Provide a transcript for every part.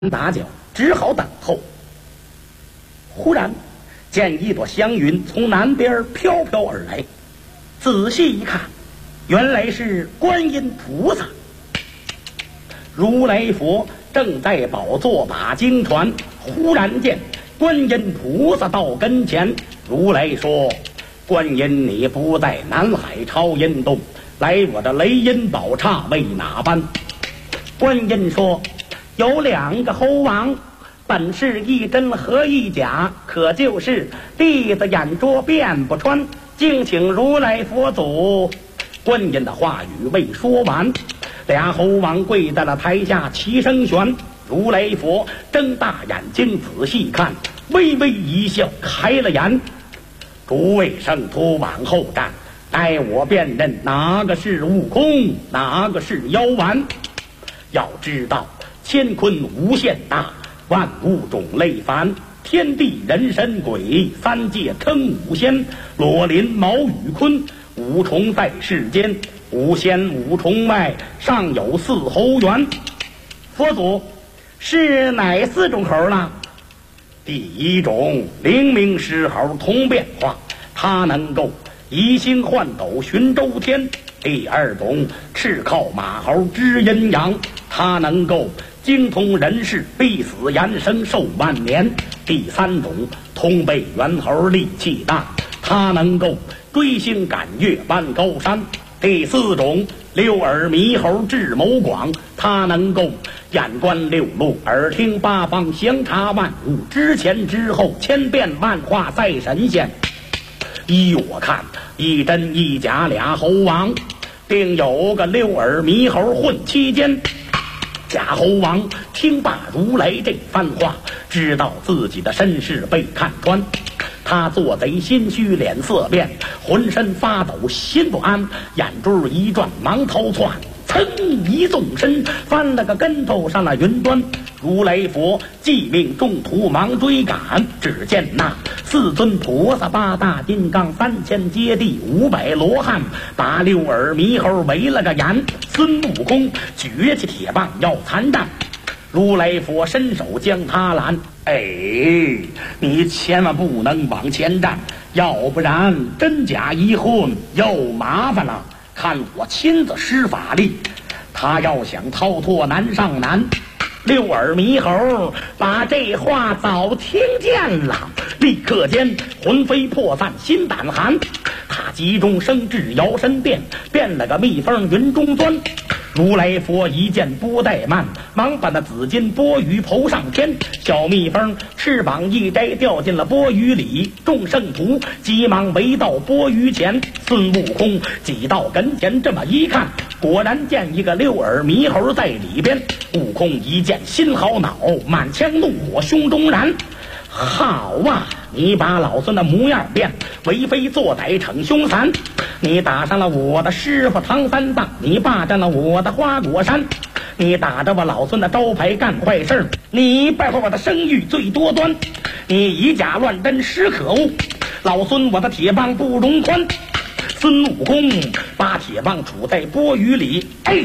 打搅，只好等候。忽然见一朵祥云从南边飘飘而来，仔细一看，原来是观音菩萨。如来佛正在宝座把经传，忽然见观音菩萨到跟前。如来说：“观音，你不在南海超音洞，来我的雷音宝刹为哪般？”观音说：“有两个猴王，本是一真和一假，可就是弟子眼拙辨不穿，敬请如来佛祖。”观音的话语未说完，俩猴王跪在了台下，齐声旋。如来佛睁大眼睛仔细看，微微一笑，开了言：“诸位圣徒往后站，待我辨认哪个是悟空，哪个是妖丸。要知道乾坤无限大，万物种类繁，天地人神鬼，三界称五仙，罗林毛羽鲲，五重在世间，五仙五重外，尚有四猴元。佛祖，是哪四种猴呢？第一种灵明狮猴通变化，它能够移星换斗寻周天。第二种赤靠马猴知阴阳，它能够精通人事，必死延生寿万年。第三种通背猿猴力气大，它能够追星赶月搬高山。第四种六耳猕猴智谋广，它能够眼观六路，耳听八方，详察万物，知前知后，千变万化赛神仙。依我看，一真一假俩猴王，定有个六耳猕猴混其间。假猴王听罢如来这番话，知道自己的身世被看穿，他做贼心虚，脸色变，浑身发抖，心不安，眼珠一转，忙逃窜，噌一纵身，翻了个跟头上了云端。如来佛即命众徒忙追赶，只见那四尊菩萨、八大金刚、3000揭谛、500罗汉，把六耳猕猴围了个眼。孙悟空举起铁棒要参战，如来佛伸手将他拦：“你千万不能往前站，要不然真假一混又麻烦了。看我亲自施法力，他要想逃脱难上难。”六耳猕猴把这话早听见了，立刻间魂飞魄散，心胆寒。他急中生智，摇身变了个蜜蜂云中钻。如来佛一见不怠慢，忙把那紫金钵盂投上天。小蜜蜂翅膀一摘，掉进了钵盂里。众圣徒急忙围到钵盂前。孙悟空挤到跟前，这么一看，果然见一个六耳猕猴在里边。悟空一见心好恼，满腔怒火胸中燃。好啊，你把老孙的模样变，为非作歹逞凶残，你打伤了我的师傅唐三藏，你霸占了我的花果山，你打着我老孙的招牌干坏事，你败坏我的声誉最多端，你以假乱真实可恶，老孙我的铁棒不容宽。孙悟空把铁棒杵在钵盂里，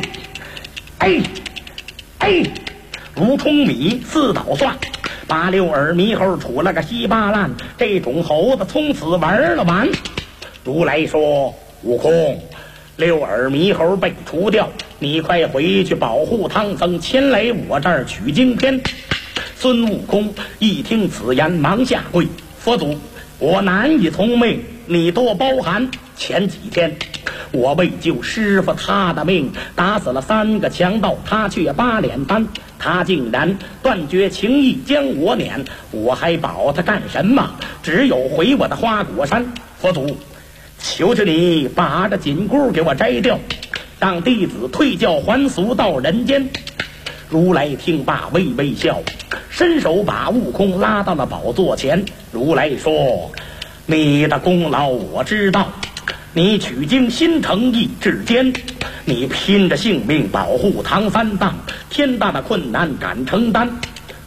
如冲米似捣蒜，把六耳猕猴杵了个稀巴烂。这种猴子从此玩了完。如来说：“悟空，六耳猕猴被除掉，你快回去保护唐僧，前来我这儿取经篇。”孙悟空一听此言，忙下跪：“佛祖，我难以从命，你多包涵。前几天我为救师傅他的命，打死了3个强盗，他却8连单，他竟然断绝情义，将我撵，我还保他干什么？只有回我的花果山。佛祖，求求你把这紧箍给我摘掉，让弟子退教还俗到人间。”如来听罢微微笑，伸手把悟空拉到了宝座前。如来说：“你的功劳我知道，你取经心诚意至坚，你拼着性命保护唐三藏，天大的困难敢承担。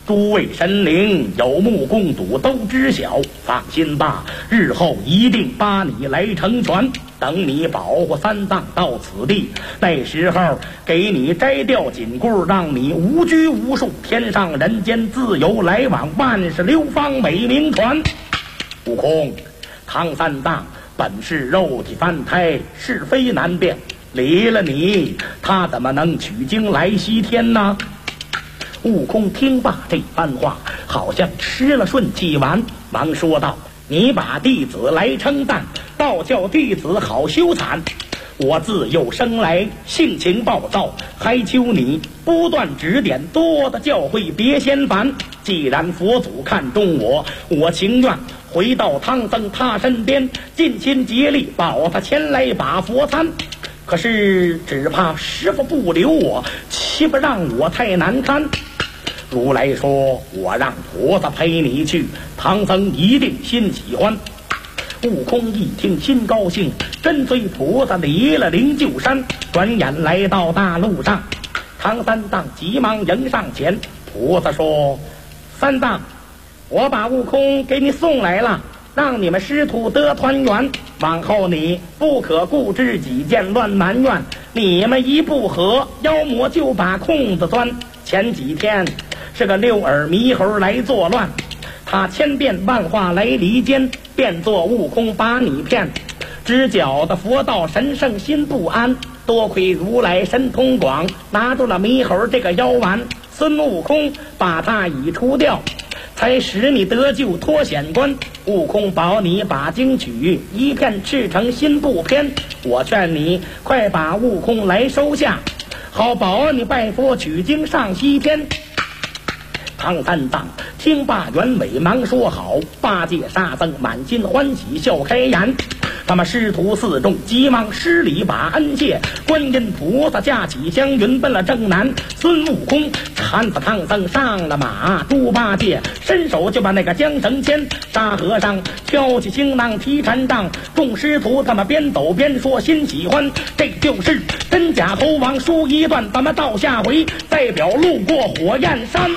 诸位神灵有目共睹，都知晓。放心吧，日后一定把你来成全。等你保护三藏到此地，那时候给你摘掉紧箍，让你无拘无束，天上人间自由来往，万事流芳美名传。悟空，唐三藏本是肉体凡胎，是非难辨，离了你，他怎么能取经来西天呢？悟空听罢这番话，好像吃了顺气丸，忙说道：你把弟子来称赞，倒叫弟子好羞惨。我自幼生来性情暴躁，还求你不断指点，多的教诲，别嫌烦。既然佛祖看中我，我情愿回到唐僧他身边，尽心竭力保他前来把佛参。可是只怕师傅不留我，岂不让我太难堪？如来说，我让菩萨陪你去，唐僧一定心喜欢。悟空一听心高兴，跟随菩萨离了灵鹫山，转眼来到大路上。唐三藏急忙迎上前，菩萨说：三藏，我把悟空给你送来了，让你们师徒得团圆。往后你不可固执己见，乱埋怨，你们一不和，妖魔就把空子钻。前几天是个六耳猕猴来作乱，他千变万化来离间，变作悟空把你骗。只觉得佛道神圣心不安，多亏如来神通广，拿住了猕猴这个妖丸。孙悟空把他已除掉，才使你得救脱险关。悟空保你把经取，一片赤诚心不偏。我劝你快把悟空来收下，好保你拜佛取经上西天。唐三藏听罢原委，忙说好。八戒沙僧满心欢喜笑开颜，他们师徒四众急忙施礼把恩谢。观音菩萨驾起香云奔了正南，孙悟空搀着唐僧上了马，猪八戒伸手就把那个缰绳牵，沙和尚挑起行囊提禅杖，众师徒他们边走边说心喜欢。这就是真假猴王书一段，咱们到下回再表路过火焰山。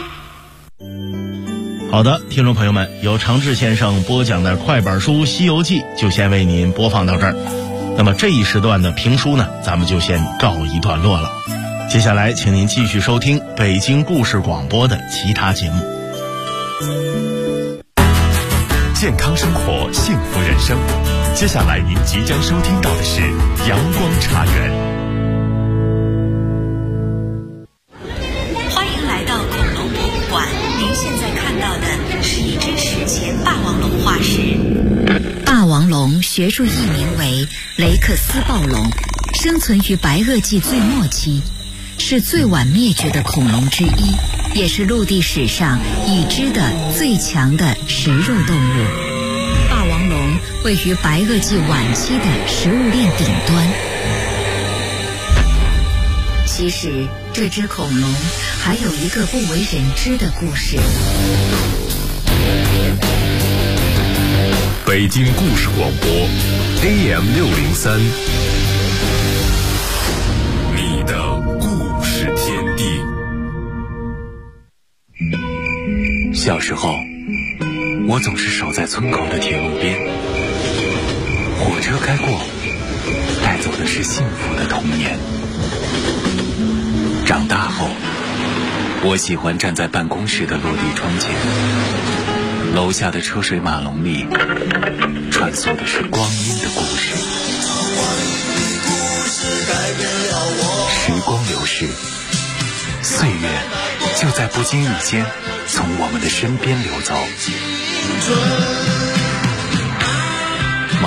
好的，听众朋友们，由常志先生播讲的快本书《西游记》就先为您播放到这儿。那么这一时段的评书呢，咱们就先告一段落了。接下来请您继续收听北京故事广播的其他节目。 健康生活，幸福人生。接下来您即将收听到的是阳光茶园。 欢迎来到恐龙博物馆，您现在看到的是一只史前霸王龙化石。霸王龙学术译名为雷克斯暴龙，生存于白垩纪最末期，是最晚灭绝的恐龙之一，也是陆地史上已知的最强的食肉动物。霸王龙位于白垩纪晚期的食物链顶端。其实这只恐龙还有一个不为人知的故事。 北京故事广播 AM603， 你的故事天地。 小时候，我总是守在村口的铁路边，火车开过，带走的是幸福的童年。长大后，我喜欢站在办公室的落地窗前，楼下的车水马龙里穿梭的是光阴的故事。时光流逝，岁月就在不经意间从我们的身边流走。